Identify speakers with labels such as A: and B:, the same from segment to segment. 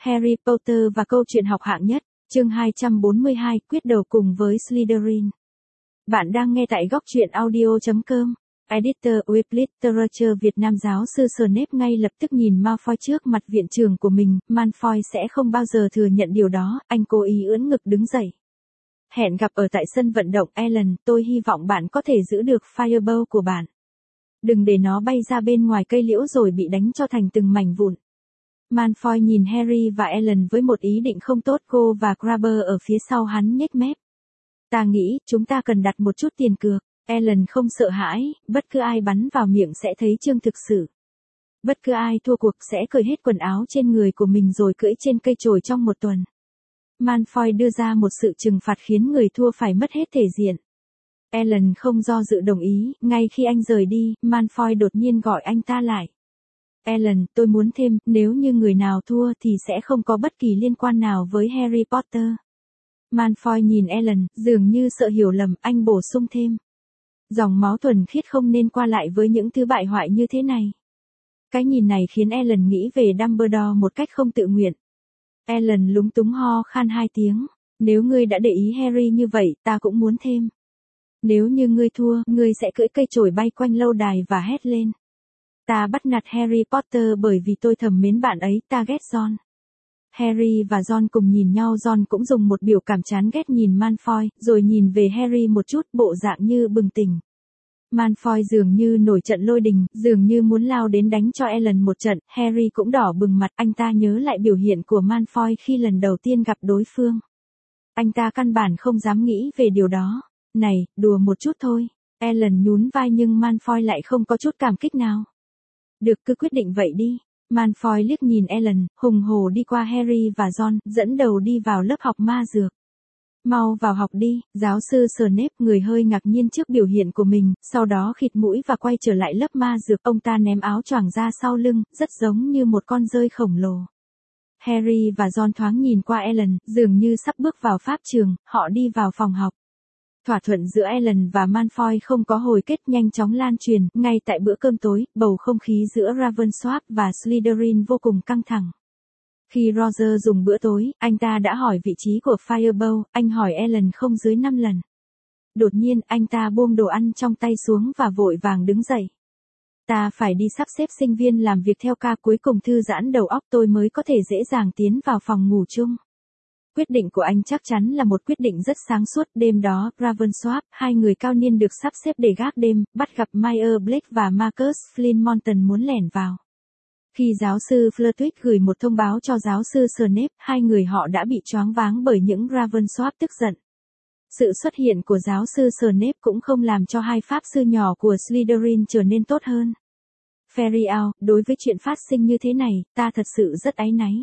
A: Harry Potter và câu chuyện học hạng nhất, chương 242, quyết đấu cùng với Slytherin. Bạn đang nghe tại góc truyện audio.com. Editor with Literature Việt Nam. Giáo sư Snape ngay lập tức nhìn Malfoy trước mặt viện trưởng của mình, Malfoy sẽ không bao giờ thừa nhận điều đó, anh cố ý ưỡn ngực đứng dậy. Hẹn gặp ở tại sân vận động Ellen, tôi hy vọng bạn có thể giữ được Fireball của bạn. Đừng để nó bay ra bên ngoài cây liễu rồi bị đánh cho thành từng mảnh vụn. Malfoy nhìn Harry và Ellen với một ý định không tốt. Cô và Crabbe ở phía sau hắn nhếch mép. Ta nghĩ, chúng ta cần đặt một chút tiền cược. Ellen không sợ hãi, bất cứ ai bắn vào miệng sẽ thấy chương thực sự. Bất cứ ai thua cuộc sẽ cởi hết quần áo trên người của mình rồi cưỡi trên cây chổi trong một tuần. Malfoy đưa ra một sự trừng phạt khiến người thua phải mất hết thể diện. Ellen không do dự đồng ý, ngay khi anh rời đi, Malfoy đột nhiên gọi anh ta lại. Ellen, tôi muốn thêm, nếu như người nào thua thì sẽ không có bất kỳ liên quan nào với Harry Potter. Malfoy nhìn Ellen, dường như sợ hiểu lầm, anh bổ sung thêm. Dòng máu thuần khiết không nên qua lại với những thứ bại hoại như thế này. Cái nhìn này khiến Ellen nghĩ về Dumbledore một cách không tự nguyện. Ellen lúng túng ho khan 2 tiếng. Nếu ngươi đã để ý Harry như vậy, ta cũng muốn thêm. Nếu như ngươi thua, ngươi sẽ cưỡi cây chổi bay quanh lâu đài và hét lên. Ta bắt nạt Harry Potter bởi vì tôi thầm mến bạn ấy, ta ghét Ron. Harry và Ron cùng nhìn nhau. Ron cũng dùng một biểu cảm chán ghét nhìn Malfoy, rồi nhìn về Harry một chút, bộ dạng như bừng tỉnh. Malfoy dường như nổi trận lôi đình, dường như muốn lao đến đánh cho Ellen một trận. Harry cũng đỏ bừng mặt, anh ta nhớ lại biểu hiện của Malfoy khi lần đầu tiên gặp đối phương. Anh ta căn bản không dám nghĩ về điều đó. Này, đùa một chút thôi. Ellen nhún vai nhưng Malfoy lại không có chút cảm kích nào. Được, cứ quyết định vậy đi. Malfoy liếc nhìn Ellen, hùng hổ đi qua Harry và Ron, dẫn đầu đi vào lớp học ma dược. Mau vào học đi. Giáo sư Snape, người hơi ngạc nhiên trước biểu hiện của mình, sau đó khịt mũi và quay trở lại lớp ma dược. Ông ta ném áo choàng ra sau lưng, rất giống như một con dơi khổng lồ. Harry và Ron thoáng nhìn qua Ellen, dường như sắp bước vào pháp trường, họ đi vào phòng học. Thỏa thuận giữa Ellen và Malfoy không có hồi kết, nhanh chóng lan truyền. Ngay tại bữa cơm tối, bầu không khí giữa Ravenclaw và Slytherin vô cùng căng thẳng. Khi Roger dùng bữa tối, anh ta đã hỏi vị trí của Fireball, anh hỏi Ellen không dưới 5 lần. Đột nhiên, anh ta buông đồ ăn trong tay xuống và vội vàng đứng dậy. Ta phải đi sắp xếp sinh viên làm việc theo ca, cuối cùng thư giãn đầu óc tôi mới có thể dễ dàng tiến vào phòng ngủ chung. Quyết định của anh chắc chắn là một quyết định rất sáng suốt. Đêm đó, Ravenclaw, 2 người cao niên được sắp xếp để gác đêm, bắt gặp Maya Black và Marcus Flint muốn lẻn vào. Khi giáo sư Flitwick gửi một thông báo cho giáo sư Snape, 2 người họ đã bị choáng váng bởi những Ravenclaw tức giận. Sự xuất hiện của giáo sư Snape cũng không làm cho 2 pháp sư nhỏ của Slytherin trở nên tốt hơn. Fairy Owl, đối với chuyện phát sinh như thế này, ta thật sự rất áy náy.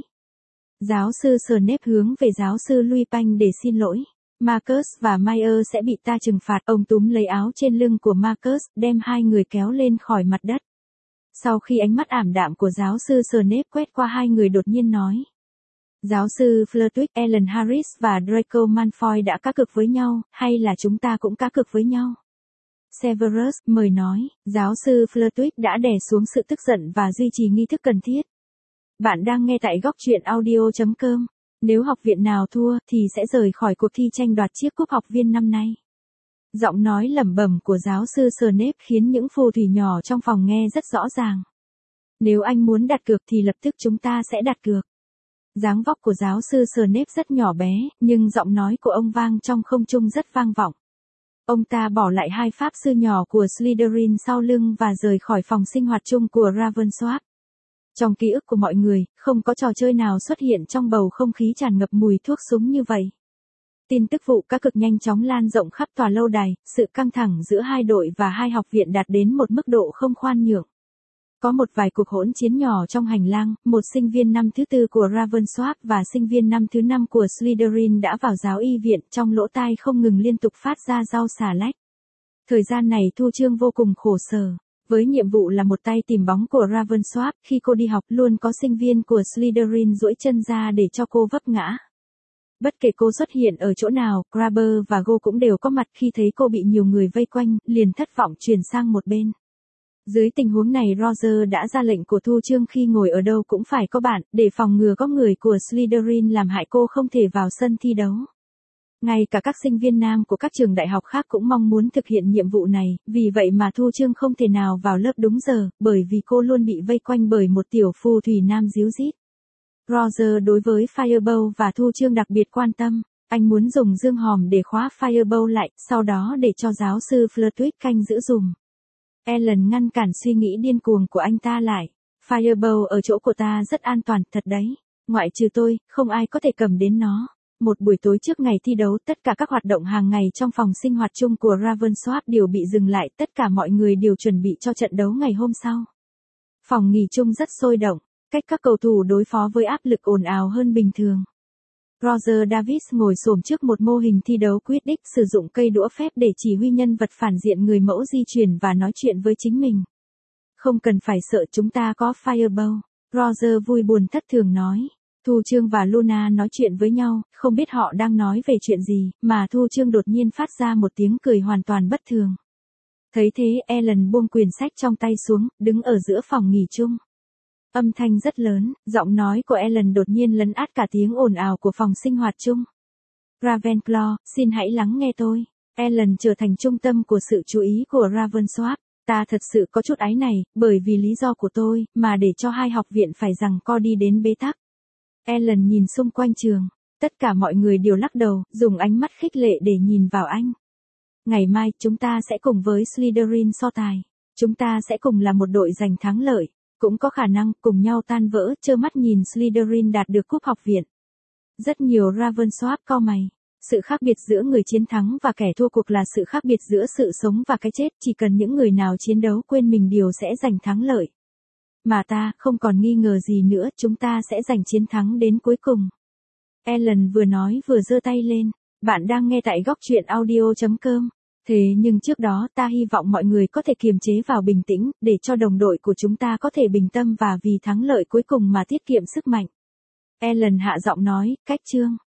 A: Giáo sư Snape hướng về giáo sư Lupin để xin lỗi. Marcus và Maya sẽ bị ta trừng phạt. Ông túm lấy áo trên lưng của Marcus, đem 2 người kéo lên khỏi mặt đất. Sau khi ánh mắt ảm đạm của giáo sư Snape quét qua 2 người, đột nhiên nói. Giáo sư Flitwick, Ellen Harris và Draco Malfoy đã cá cược với nhau, hay là chúng ta cũng cá cược với nhau? Severus, mời nói. Giáo sư Flitwick đã đè xuống sự tức giận và duy trì nghi thức cần thiết. Bạn đang nghe tại góc truyện audio.com. Nếu học viện nào thua, thì sẽ rời khỏi cuộc thi tranh đoạt chiếc cúp học viên năm nay. Giọng nói lẩm bẩm của giáo sư Snape khiến những phù thủy nhỏ trong phòng nghe rất rõ ràng. Nếu anh muốn đặt cược thì lập tức chúng ta sẽ đặt cược. Dáng vóc của giáo sư Snape rất nhỏ bé, nhưng giọng nói của ông vang trong không trung rất vang vọng. Ông ta bỏ lại 2 pháp sư nhỏ của Slytherin sau lưng và rời khỏi phòng sinh hoạt chung của Ravenclaw. Trong ký ức của mọi người, không có trò chơi nào xuất hiện trong bầu không khí tràn ngập mùi thuốc súng như vậy. Tin tức vụ cá cược nhanh chóng lan rộng khắp tòa lâu đài, sự căng thẳng giữa 2 đội và 2 học viện đạt đến một mức độ không khoan nhượng. Có một vài cuộc hỗn chiến nhỏ trong hành lang, một sinh viên năm thứ 4 của Ravenclaw và sinh viên năm thứ 5 của Slytherin đã vào giáo y viện, trong lỗ tai không ngừng liên tục phát ra rau xà lách. Thời gian này Thu Chương vô cùng khổ sở. Với nhiệm vụ là một tay tìm bóng của Ravenclaw, khi cô đi học luôn có sinh viên của Slytherin duỗi chân ra để cho cô vấp ngã. Bất kể cô xuất hiện ở chỗ nào, Crabbe và Go cũng đều có mặt. Khi thấy cô bị nhiều người vây quanh, liền thất vọng chuyển sang một bên. Dưới tình huống này Roger đã ra lệnh của Thu Chương khi ngồi ở đâu cũng phải có bạn, để phòng ngừa có người của Slytherin làm hại cô không thể vào sân thi đấu. Ngay cả các sinh viên nam của các trường đại học khác cũng mong muốn thực hiện nhiệm vụ này, vì vậy mà Thu Chương không thể nào vào lớp đúng giờ, bởi vì cô luôn bị vây quanh bởi một tiểu phù thủy nam díu dít. Roger đối với Firebolt và Thu Chương đặc biệt quan tâm, anh muốn dùng dương hòm để khóa Firebolt lại, sau đó để cho giáo sư Flitwick canh giữ dùm. Ellen ngăn cản suy nghĩ điên cuồng của anh ta lại. Firebolt ở chỗ của ta rất an toàn, thật đấy. Ngoại trừ tôi, không ai có thể cầm đến nó. Một buổi tối trước ngày thi đấu, tất cả các hoạt động hàng ngày trong phòng sinh hoạt chung của Ravensworth đều bị dừng lại, tất cả mọi người đều chuẩn bị cho trận đấu ngày hôm sau. Phòng nghỉ chung rất sôi động, cách các cầu thủ đối phó với áp lực ồn ào hơn bình thường. Roger Davis ngồi xổm trước một mô hình thi đấu Quidditch, sử dụng cây đũa phép để chỉ huy nhân vật phản diện người mẫu di chuyển và nói chuyện với chính mình. Không cần phải sợ, chúng ta có Firebolt. Roger vui buồn thất thường nói. Thu Chương và Luna nói chuyện với nhau, không biết họ đang nói về chuyện gì, mà Thu Chương đột nhiên phát ra một tiếng cười hoàn toàn bất thường. Thấy thế, Ellen buông quyển sách trong tay xuống, đứng ở giữa phòng nghỉ chung. Âm thanh rất lớn, giọng nói của Ellen đột nhiên lấn át cả tiếng ồn ào của phòng sinh hoạt chung. Ravenclaw, xin hãy lắng nghe tôi. Ellen trở thành trung tâm của sự chú ý của Ravensworth. Ta thật sự có chút áy này, bởi vì lý do của tôi, mà để cho hai học viện phải giằng co đi đến bế tắc. Ellen nhìn xung quanh trường. Tất cả mọi người đều lắc đầu, dùng ánh mắt khích lệ để nhìn vào anh. Ngày mai, chúng ta sẽ cùng với Slytherin so tài. Chúng ta sẽ cùng là một đội giành thắng lợi. Cũng có khả năng cùng nhau tan vỡ, trơ mắt nhìn Slytherin đạt được cúp học viện. Rất nhiều Ravensworth cau mày. Sự khác biệt giữa người chiến thắng và kẻ thua cuộc là sự khác biệt giữa sự sống và cái chết, chỉ cần những người nào chiến đấu quên mình đều sẽ giành thắng lợi. Mà ta, không còn nghi ngờ gì nữa, chúng ta sẽ giành chiến thắng đến cuối cùng. Ellen vừa nói vừa giơ tay lên. Bạn đang nghe tại góc truyện audio.com. Thế nhưng trước đó ta hy vọng mọi người có thể kiềm chế vào bình tĩnh, để cho đồng đội của chúng ta có thể bình tâm và vì thắng lợi cuối cùng mà tiết kiệm sức mạnh. Ellen hạ giọng nói, cách chương.